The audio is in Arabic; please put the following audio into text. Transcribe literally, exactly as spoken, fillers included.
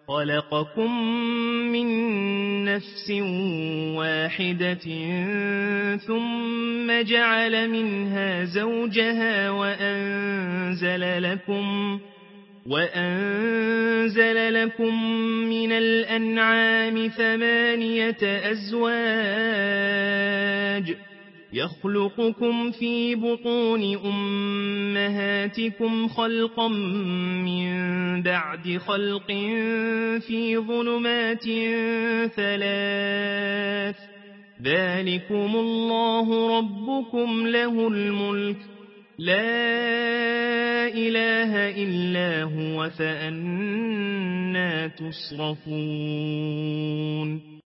خلقكم من نفس واحدة ثم جعل منها زوجها وأنزل لكم وأنزل لكم من الأنعام ثمانية أزواج يخلقكم في بطون أمهاتكم خلقا من بعد خلق في ظلمات ثلاث ذلكم الله ربكم له الملك لا إله إلا هو فأنى تصرفون